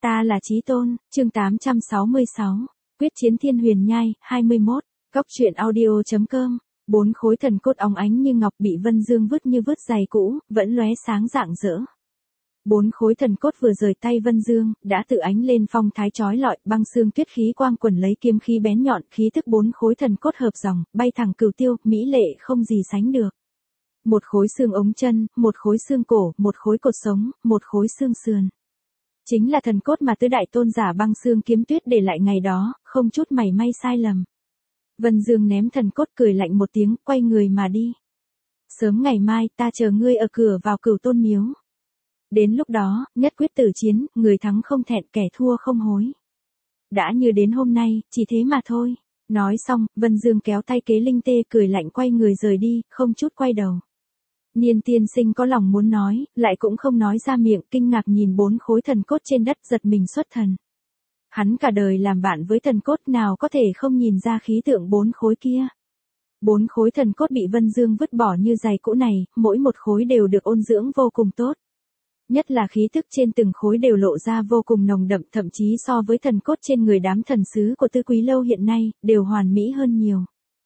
Ta là Chí Tôn, chương 866, quyết chiến Thiên Huyền Nhai, 21, góc truyện audio.com. 4 khối thần cốt óng ánh như ngọc bị Vân Dương vứt như vứt giày cũ, vẫn lóe sáng rạng rỡ. 4 khối thần cốt vừa rời tay Vân Dương, đã tự ánh lên phong thái chói lọi, băng xương tuyết khí quang quần lấy kiếm khí bén nhọn, khí tức 4 khối thần cốt hợp dòng, bay thẳng cửu tiêu, mỹ lệ không gì sánh được. Một khối xương ống chân, một khối xương cổ, một khối cột sống, một khối xương sườn. Chính là thần cốt mà tứ đại tôn giả băng xương kiếm tuyết để lại ngày đó, không chút mảy may sai lầm. Vân Dương ném thần cốt cười lạnh một tiếng, quay người mà đi. Sớm ngày mai ta chờ ngươi ở cửa vào Cửu Tôn miếu. Đến lúc đó, nhất quyết tử chiến, người thắng không thẹn kẻ thua không hối. Đã như đến hôm nay, chỉ thế mà thôi. Nói xong, Vân Dương kéo tay Kế Linh Tê cười lạnh quay người rời đi, không chút quay đầu. Niên tiên sinh có lòng muốn nói, lại cũng không nói ra miệng, kinh ngạc nhìn 4 khối thần cốt trên đất, giật mình xuất thần. Hắn cả đời làm bạn với thần cốt, nào có thể không nhìn ra khí tượng 4 khối kia. 4 khối thần cốt bị Vân Dương vứt bỏ như giày cũ này, mỗi một khối đều được ôn dưỡng vô cùng tốt. Nhất là khí tức trên từng khối đều lộ ra vô cùng nồng đậm, thậm chí so với thần cốt trên người đám thần sứ của Tư Quý Lâu hiện nay, đều hoàn mỹ hơn nhiều.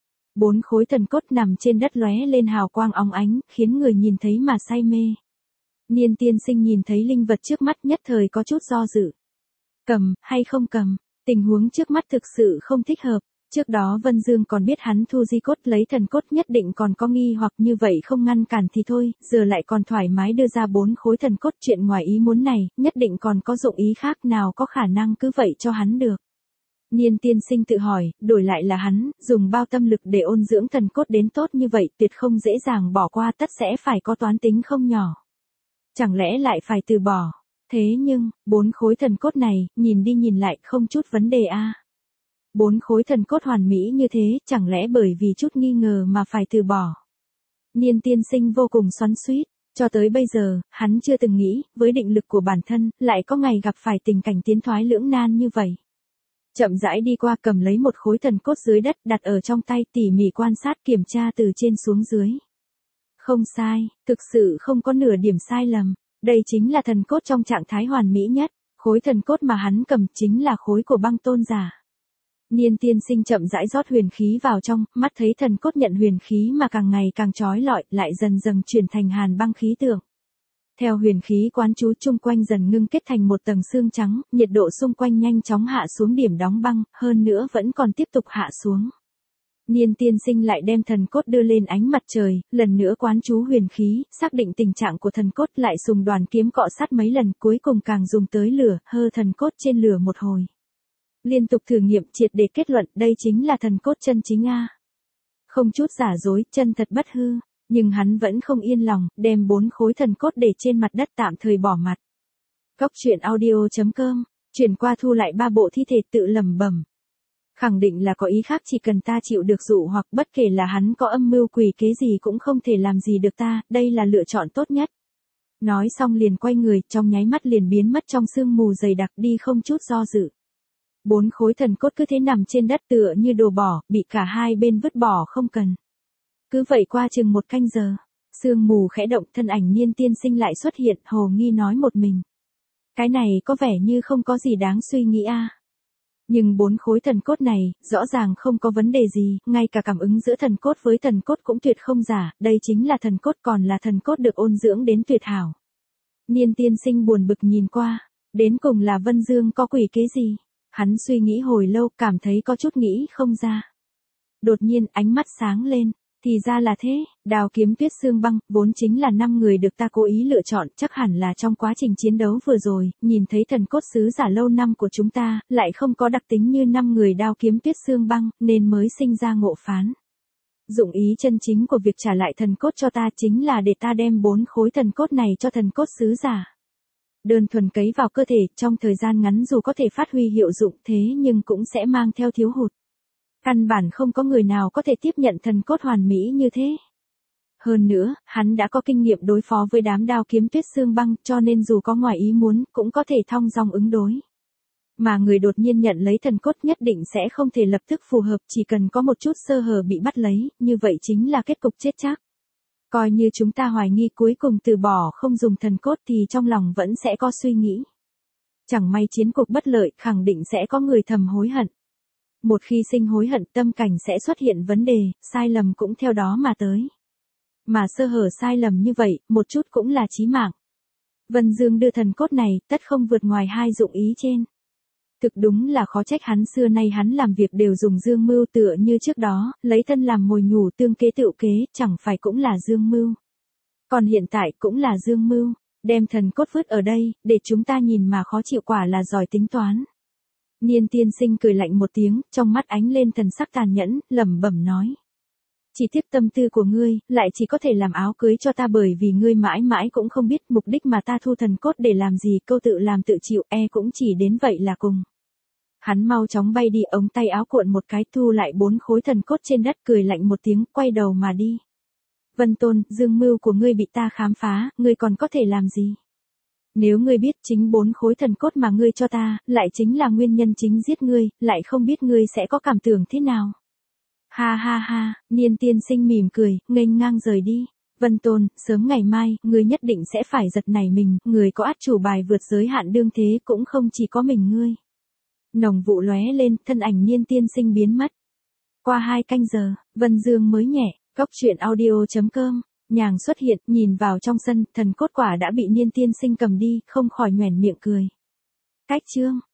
4 khối thần cốt nằm trên đất lóe lên hào quang óng ánh, khiến người nhìn thấy mà say mê. Niên tiên sinh nhìn thấy linh vật trước mắt nhất thời có chút do dự. Cầm, hay không cầm, tình huống trước mắt thực sự không thích hợp. Trước đó Vân Dương còn biết hắn thu di cốt lấy thần cốt nhất định còn có nghi hoặc như vậy không ngăn cản thì thôi, giờ lại còn thoải mái đưa ra 4 khối thần cốt, chuyện ngoài ý muốn này, nhất định còn có dụng ý khác, nào có khả năng cứ vậy cho hắn được. Niên tiên sinh tự hỏi, đổi lại là hắn, dùng bao tâm lực để ôn dưỡng thần cốt đến tốt như vậy, tuyệt không dễ dàng bỏ qua, tất sẽ phải có toán tính không nhỏ. Chẳng lẽ lại phải từ bỏ? Thế nhưng, 4 khối thần cốt này, nhìn đi nhìn lại không chút vấn đề a. 4 khối thần cốt hoàn mỹ như thế, chẳng lẽ bởi vì chút nghi ngờ mà phải từ bỏ? Niên tiên sinh vô cùng xoắn xuýt, cho tới bây giờ, hắn chưa từng nghĩ, với định lực của bản thân, lại có ngày gặp phải tình cảnh tiến thoái lưỡng nan như vậy. Chậm rãi đi qua, cầm lấy một khối thần cốt dưới đất, đặt ở trong tay, tỉ mỉ quan sát kiểm tra từ trên xuống dưới. Không sai, thực sự không có nửa điểm sai lầm, đây chính là thần cốt trong trạng thái hoàn mỹ nhất, khối thần cốt mà hắn cầm chính là khối của băng tôn giả. Niên tiên sinh chậm rãi rót huyền khí vào trong, mắt thấy thần cốt nhận huyền khí mà càng ngày càng chói lọi, lại dần dần chuyển thành hàn băng khí tượng. Theo huyền khí quán chú, chung quanh dần ngưng kết thành một tầng xương trắng, nhiệt độ xung quanh nhanh chóng hạ xuống điểm đóng băng, hơn nữa vẫn còn tiếp tục hạ xuống. Niên tiên sinh lại đem thần cốt đưa lên ánh mặt trời, lần nữa quán chú huyền khí, xác định tình trạng của thần cốt, lại dùng đoàn kiếm cọ sát mấy lần, cuối cùng càng dùng tới lửa, hơ thần cốt trên lửa một hồi. Liên tục thử nghiệm triệt để kết luận, đây chính là thần cốt chân chính a. Không chút giả dối, chân thật bất hư, nhưng hắn vẫn không yên lòng, đem 4 khối thần cốt để trên mặt đất tạm thời bỏ mặt. Góc truyện audio.com, chuyển qua thu lại 3 bộ thi thể, tự lẩm bẩm. Khẳng định là có ý khác, chỉ cần ta chịu được dụ hoặc, bất kể là hắn có âm mưu quỷ kế gì cũng không thể làm gì được ta, đây là lựa chọn tốt nhất. Nói xong liền quay người, trong nháy mắt liền biến mất trong sương mù dày đặc, đi không chút do dự. 4 khối thần cốt cứ thế nằm trên đất tựa như đồ bỏ, bị cả hai bên vứt bỏ không cần. Cứ vậy qua chừng 1 canh giờ, sương mù khẽ động, thân ảnh niên tiên sinh lại xuất hiện, hồ nghi nói một mình. Cái này có vẻ như không có gì đáng suy nghĩ a. Nhưng 4 khối thần cốt này, rõ ràng không có vấn đề gì, ngay cả cảm ứng giữa thần cốt với thần cốt cũng tuyệt không giả, đây chính là thần cốt, còn là thần cốt được ôn dưỡng đến tuyệt hảo. Niên tiên sinh buồn bực nhìn qua, đến cùng là Vân Dương có quỷ kế gì? Hắn suy nghĩ hồi lâu, cảm thấy có chút nghĩ không ra. Đột nhiên ánh mắt sáng lên, thì ra là thế, Đao Kiếm Tuyết Xương Băng, vốn chính là 5 người được ta cố ý lựa chọn, chắc hẳn là trong quá trình chiến đấu vừa rồi, nhìn thấy thần cốt sứ giả lâu năm của chúng ta, lại không có đặc tính như 5 người Đao Kiếm Tuyết Xương Băng, nên mới sinh ra ngộ phán. Dụng ý chân chính của việc trả lại thần cốt cho ta chính là để ta đem 4 khối thần cốt này cho thần cốt sứ giả. Đơn thuần cấy vào cơ thể, trong thời gian ngắn dù có thể phát huy hiệu dụng, thế nhưng cũng sẽ mang theo thiếu hụt. Căn bản không có người nào có thể tiếp nhận thần cốt hoàn mỹ như thế. Hơn nữa, hắn đã có kinh nghiệm đối phó với đám Đao Kiếm Tuyết Xương Băng, cho nên dù có ngoài ý muốn, cũng có thể thong dong ứng đối. Mà người đột nhiên nhận lấy thần cốt nhất định sẽ không thể lập tức phù hợp, chỉ cần có một chút sơ hở bị bắt lấy, như vậy chính là kết cục chết chắc. Coi như chúng ta hoài nghi cuối cùng từ bỏ không dùng thần cốt thì trong lòng vẫn sẽ có suy nghĩ. Chẳng may chiến cục bất lợi, khẳng định sẽ có người thầm hối hận. Một khi sinh hối hận, tâm cảnh sẽ xuất hiện vấn đề, sai lầm cũng theo đó mà tới. Mà sơ hở sai lầm như vậy, một chút cũng là chí mạng. Vân Dương đưa thần cốt này, tất không vượt ngoài hai dụng ý trên. Thực đúng là khó trách hắn xưa nay hắn làm việc đều dùng dương mưu, tựa như trước đó, lấy thân làm mồi nhủ tương kế tựu kế, chẳng phải cũng là dương mưu. Còn hiện tại cũng là dương mưu, đem thần cốt vứt ở đây, để chúng ta nhìn mà khó chịu, quả là giỏi tính toán. Niên tiên sinh cười lạnh một tiếng, trong mắt ánh lên thần sắc tàn nhẫn, lẩm bẩm nói. Chỉ tiếc tâm tư của ngươi, lại chỉ có thể làm áo cưới cho ta, bởi vì ngươi mãi mãi cũng không biết mục đích mà ta thu thần cốt để làm gì, câu tự làm tự chịu, cũng chỉ đến vậy là cùng. Hắn mau chóng bay đi, ống tay áo cuộn một cái, thu lại 4 khối thần cốt trên đất, cười lạnh một tiếng, quay đầu mà đi. Vân Tôn, dương mưu của ngươi bị ta khám phá, ngươi còn có thể làm gì? Nếu ngươi biết chính 4 khối thần cốt mà ngươi cho ta, lại chính là nguyên nhân chính giết ngươi, lại không biết ngươi sẽ có cảm tưởng thế nào? Ha ha ha, Niên tiên sinh mỉm cười, nghênh ngang rời đi. Vân Tôn, sớm ngày mai, ngươi nhất định sẽ phải giật nảy mình, người có át chủ bài vượt giới hạn đương thế cũng không chỉ có mình ngươi. Nồng vụ lóe lên, thân ảnh Niên tiên sinh biến mất. Qua 2 canh giờ, Vân Dương mới nhẹ, góc truyện audio.com, nhàng xuất hiện, nhìn vào trong sân, thần cốt quả đã bị Niên tiên sinh cầm đi, không khỏi nhoẻn miệng cười. Cách chương.